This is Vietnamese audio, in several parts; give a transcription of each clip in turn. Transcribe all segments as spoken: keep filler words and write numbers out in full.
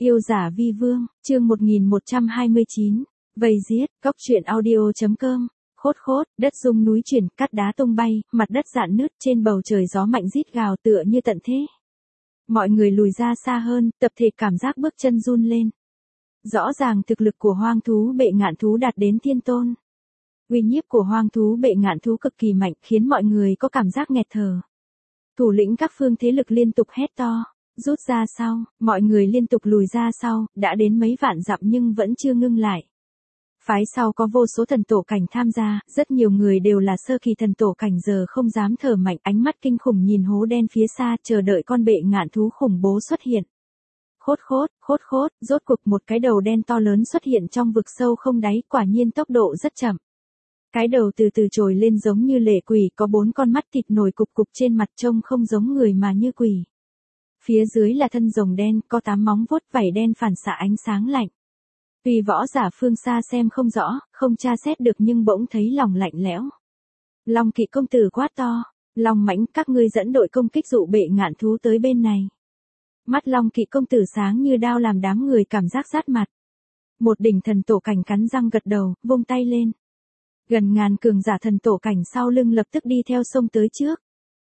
Yêu giả vi vương, chương một nghìn một trăm hai mươi chín, vây giết, góc truyện audio.com, khốt khốt, đất rung núi chuyển, cát đá tung bay, mặt đất rạn nứt, trên bầu trời gió mạnh rít gào tựa như tận thế. Mọi người lùi ra xa hơn, tập thể cảm giác bước chân run lên. Rõ ràng thực lực của hoang thú bệ ngạn thú đạt đến thiên tôn. Uy nhiếp của hoang thú bệ ngạn thú cực kỳ mạnh, khiến mọi người có cảm giác nghẹt thở. Thủ lĩnh các phương thế lực liên tục hét to. Rút ra sau, mọi người liên tục lùi ra sau, đã đến mấy vạn dặm nhưng vẫn chưa ngưng lại. Phái sau có vô số thần tổ cảnh tham gia, rất nhiều người đều là sơ kỳ thần tổ cảnh giờ không dám thở mạnh, ánh mắt kinh khủng nhìn hố đen phía xa chờ đợi con bệ ngạn thú khủng bố xuất hiện. Khốt khốt, khốt khốt, rốt cuộc một cái đầu đen to lớn xuất hiện trong vực sâu không đáy, quả nhiên tốc độ rất chậm. Cái đầu từ từ trồi lên giống như lệ quỷ, có bốn con mắt thịt nổi cục cục trên mặt trông không giống người mà như quỷ. Phía dưới là thân rồng đen, có tám móng vuốt vảy đen phản xạ ánh sáng lạnh. Tuy võ giả phương xa xem không rõ, không tra xét được nhưng bỗng thấy lòng lạnh lẽo. Long Kỵ công tử quát to, Long Mãnh, các ngươi dẫn đội công kích dụ bệ ngạn thú tới bên này. Mắt Long Kỵ công tử sáng như đao làm đám người cảm giác rát mặt. Một đỉnh thần tổ cảnh cắn răng gật đầu, vung tay lên. Gần ngàn cường giả thần tổ cảnh sau lưng lập tức đi theo sông tới trước.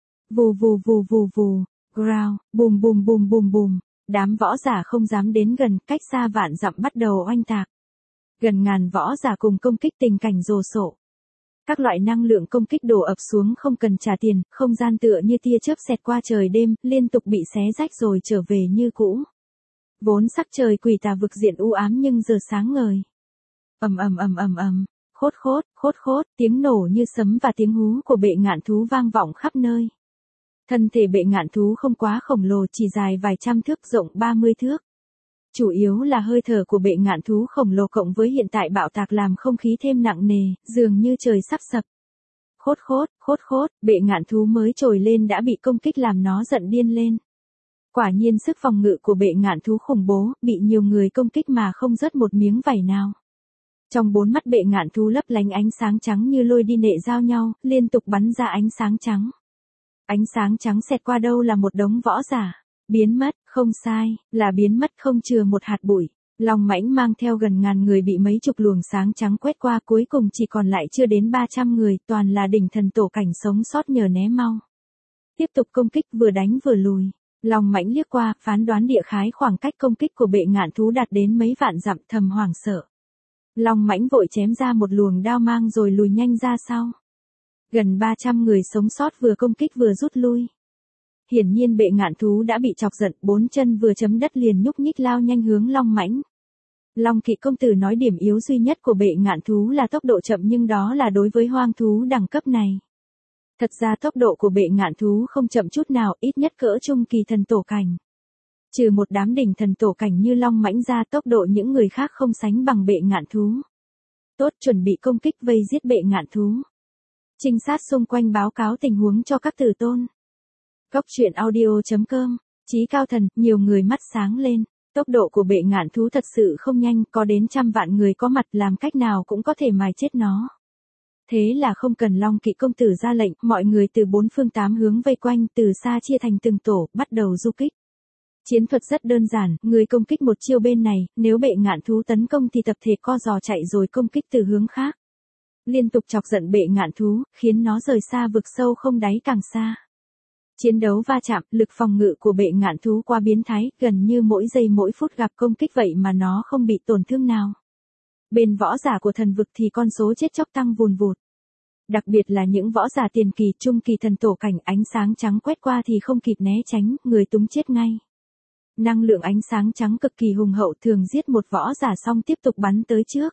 Vù vù vù vù vù. Growl, bùm bùm bùm bùm bùm, đám võ giả không dám đến gần, cách xa vạn dặm bắt đầu oanh tạc. Gần ngàn võ giả cùng công kích tình cảnh rồ sộ. Các loại năng lượng công kích đổ ập xuống không cần trả tiền, không gian tựa như tia chớp xẹt qua trời đêm, liên tục bị xé rách rồi trở về như cũ. Vốn sắc trời quỷ tà vực diện u ám nhưng giờ sáng ngời. Ầm ầm ầm ầm ầm, khốt khốt, khốt khốt, tiếng nổ như sấm và tiếng hú của bệ ngạn thú vang vọng khắp nơi. Thân thể bệ ngạn thú không quá khổng lồ, chỉ dài vài trăm thước, rộng ba mươi thước. Chủ yếu là hơi thở của bệ ngạn thú khổng lồ cộng với hiện tại bạo tạc làm không khí thêm nặng nề, dường như trời sắp sập. Khốt khốt, khốt khốt, bệ ngạn thú mới trồi lên đã bị công kích làm nó giận điên lên. Quả nhiên sức phòng ngự của bệ ngạn thú khủng bố, bị nhiều người công kích mà không rớt một miếng vảy nào. Trong bốn mắt bệ ngạn thú lấp lánh ánh sáng trắng như lôi đi nệ giao nhau, liên tục bắn ra ánh sáng trắng. Ánh sáng trắng xẹt qua đâu là một đống võ giả. Biến mất, không sai, là biến mất không chừa một hạt bụi. Long Mãnh mang theo gần ngàn người bị mấy chục luồng sáng trắng quét qua, cuối cùng chỉ còn lại chưa đến ba trăm người, toàn là đỉnh thần tổ cảnh sống sót nhờ né mau. Tiếp tục công kích vừa đánh vừa lùi. Long Mãnh liếc qua, phán đoán địa khái khoảng cách công kích của bệ ngạn thú đạt đến mấy vạn dặm, thầm hoảng sợ. Long Mãnh vội chém ra một luồng đao mang rồi lùi nhanh ra sau. Gần ba trăm người sống sót vừa công kích vừa rút lui. Hiển nhiên bệ ngạn thú đã bị chọc giận, bốn chân vừa chấm đất liền nhúc nhích lao nhanh hướng Long Mãnh. Long Kỵ công tử nói điểm yếu duy nhất của bệ ngạn thú là tốc độ chậm, nhưng đó là đối với hoang thú đẳng cấp này. Thật ra tốc độ của bệ ngạn thú không chậm chút nào, ít nhất cỡ trung kỳ thần tổ cảnh. Trừ một đám đỉnh thần tổ cảnh như Long Mãnh ra, tốc độ những người khác không sánh bằng bệ ngạn thú. Tốt, chuẩn bị công kích vây giết bệ ngạn thú. Trinh sát xung quanh báo cáo tình huống cho các tử tôn. Góc truyện audio.com, Chí Cao Thần, nhiều người mắt sáng lên. Tốc độ của bệ ngạn thú thật sự không nhanh, có đến trăm vạn người có mặt, làm cách nào cũng có thể mài chết nó. Thế là không cần Long Kỵ công tử ra lệnh, mọi người từ bốn phương tám hướng vây quanh, từ xa chia thành từng tổ, bắt đầu du kích. Chiến thuật rất đơn giản, người công kích một chiêu bên này, nếu bệ ngạn thú tấn công thì tập thể co giò chạy rồi công kích từ hướng khác. Liên tục chọc giận bệ ngạn thú, khiến nó rời xa vực sâu không đáy càng xa. Chiến đấu va chạm, lực phòng ngự của bệ ngạn thú quá biến thái, gần như mỗi giây mỗi phút gặp công kích vậy mà nó không bị tổn thương nào. Bên võ giả của thần vực thì con số chết chóc tăng vùn vụt. Đặc biệt là những võ giả tiền kỳ, trung kỳ thần tổ cảnh, ánh sáng trắng quét qua thì không kịp né tránh, người túng chết ngay. Năng lượng ánh sáng trắng cực kỳ hùng hậu, thường giết một võ giả xong tiếp tục bắn tới trước.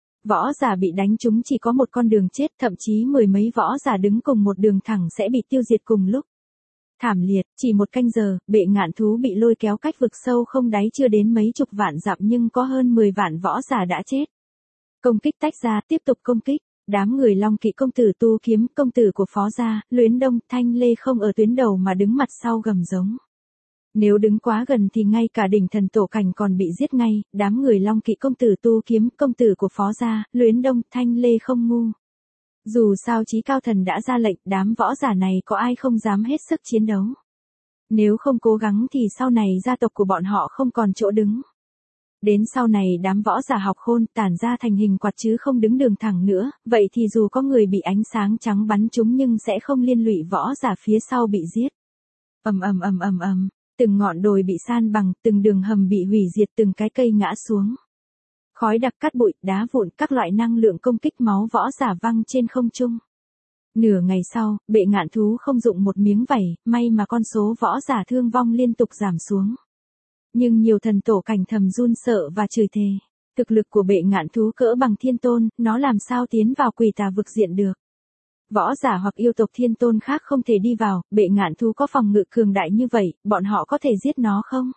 Võ giả bị đánh trúng chỉ có một con đường chết, thậm chí mười mấy võ giả đứng cùng một đường thẳng sẽ bị tiêu diệt cùng lúc. Thảm liệt, chỉ một canh giờ, bệ ngạn thú bị lôi kéo cách vực sâu không đáy chưa đến mấy chục vạn dặm nhưng có hơn mười vạn võ giả đã chết. Công kích tách ra, tiếp tục công kích. Đám người Long Kỵ công tử Tu Kiếm, công tử của Phó gia, Luyến Đông, Thanh Lê không ở tuyến đầu mà đứng mặt sau gầm giống. Nếu đứng quá gần thì ngay cả đỉnh thần tổ cảnh còn bị giết ngay, đám người Long Kỵ công tử Tu Kiếm, công tử của Phó gia, Luyến Đông, Thanh Lê không ngu. Dù sao Chí Cao Thần đã ra lệnh, đám võ giả này có ai không dám hết sức chiến đấu. Nếu không cố gắng thì sau này gia tộc của bọn họ không còn chỗ đứng. Đến sau này đám võ giả học khôn tản ra thành hình quạt chứ không đứng đường thẳng nữa, vậy thì dù có người bị ánh sáng trắng bắn trúng nhưng sẽ không liên lụy võ giả phía sau bị giết. Ầm ầm ầm ầm ầm, từng ngọn đồi bị san bằng, từng đường hầm bị hủy diệt, từng cái cây ngã xuống. Khói đặc cát bụi, đá vụn, các loại năng lượng công kích máu võ giả văng trên không trung. Nửa ngày sau, bệ ngạn thú không dụng một miếng vảy, may mà con số võ giả thương vong liên tục giảm xuống. Nhưng nhiều thần tổ cảnh thầm run sợ và chửi thề. Thực lực của bệ ngạn thú cỡ bằng thiên tôn, nó làm sao tiến vào quỷ tà vực diện được. Võ giả hoặc yêu tộc thiên tôn khác không thể đi vào, bệ ngạn thú có phòng ngự cường đại như vậy, bọn họ có thể giết nó không?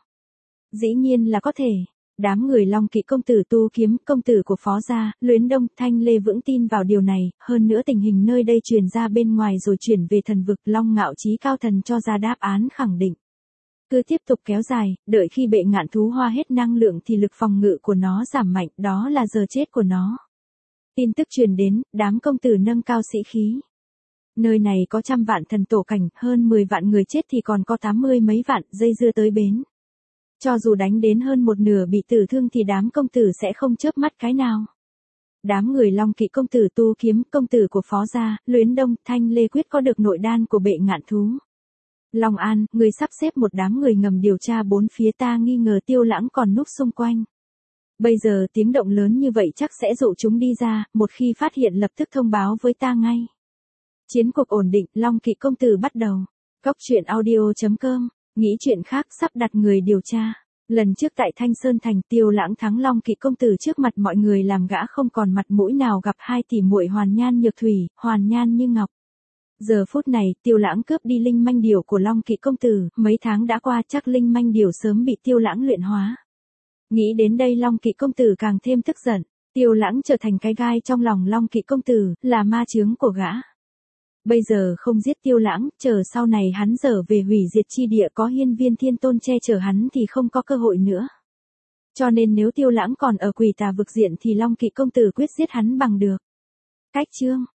Dĩ nhiên là có thể. Đám người Long Kỵ công tử Tu Kiếm, công tử của Phó gia, Luyến Đông, Thanh Lê vững tin vào điều này, hơn nữa tình hình nơi đây truyền ra bên ngoài rồi chuyển về thần vực, Long Ngạo Chí cao thần cho ra đáp án khẳng định. Cứ tiếp tục kéo dài, đợi khi bệ ngạn thú hoa hết năng lượng thì lực phòng ngự của nó giảm mạnh, đó là giờ chết của nó. Tin tức truyền đến, đám công tử nâng cao sĩ khí. Nơi này có trăm vạn thần tổ cảnh, hơn mười vạn người chết thì còn có tám mươi mấy vạn, dây dưa tới bến. Cho dù đánh đến hơn một nửa bị tử thương thì đám công tử sẽ không chớp mắt cái nào. Đám người Long Kỵ công tử Tu Kiếm, công tử của Phó gia, Luyến Đông, Thanh Lê quyết có được nội đan của bệ ngạn thú. Long An, người sắp xếp một đám người ngầm điều tra bốn phía, ta nghi ngờ Tiêu Lãng còn núp xung quanh. Bây giờ tiếng động lớn như vậy chắc sẽ dụ chúng đi ra, một khi phát hiện lập tức thông báo với ta ngay. Chiến cuộc ổn định, Long Kỵ công tử bắt đầu. Cóc truyện audio chấm com, nghĩ chuyện khác sắp đặt người điều tra. Lần trước tại Thanh Sơn Thành, Tiêu Lãng thắng Long Kỵ công tử trước mặt mọi người làm gã không còn mặt mũi nào gặp hai tỷ muội Hoàn Nhan Nhược Thủy, Hoàn Nhan Như Ngọc. Giờ phút này, Tiêu Lãng cướp đi linh manh điểu của Long Kỵ công tử, mấy tháng đã qua chắc linh manh điểu sớm bị Tiêu Lãng luyện hóa. Nghĩ đến đây Long Kỵ công tử càng thêm tức giận, Tiêu Lãng trở thành cái gai trong lòng Long Kỵ công tử, là ma chướng của gã. Bây giờ không giết Tiêu Lãng, chờ sau này hắn trở về hủy diệt chi địa có hiên viên thiên tôn che chở hắn thì không có cơ hội nữa. Cho nên nếu Tiêu Lãng còn ở quỷ tà vực diện thì Long Kỵ công tử quyết giết hắn bằng được. Cách chương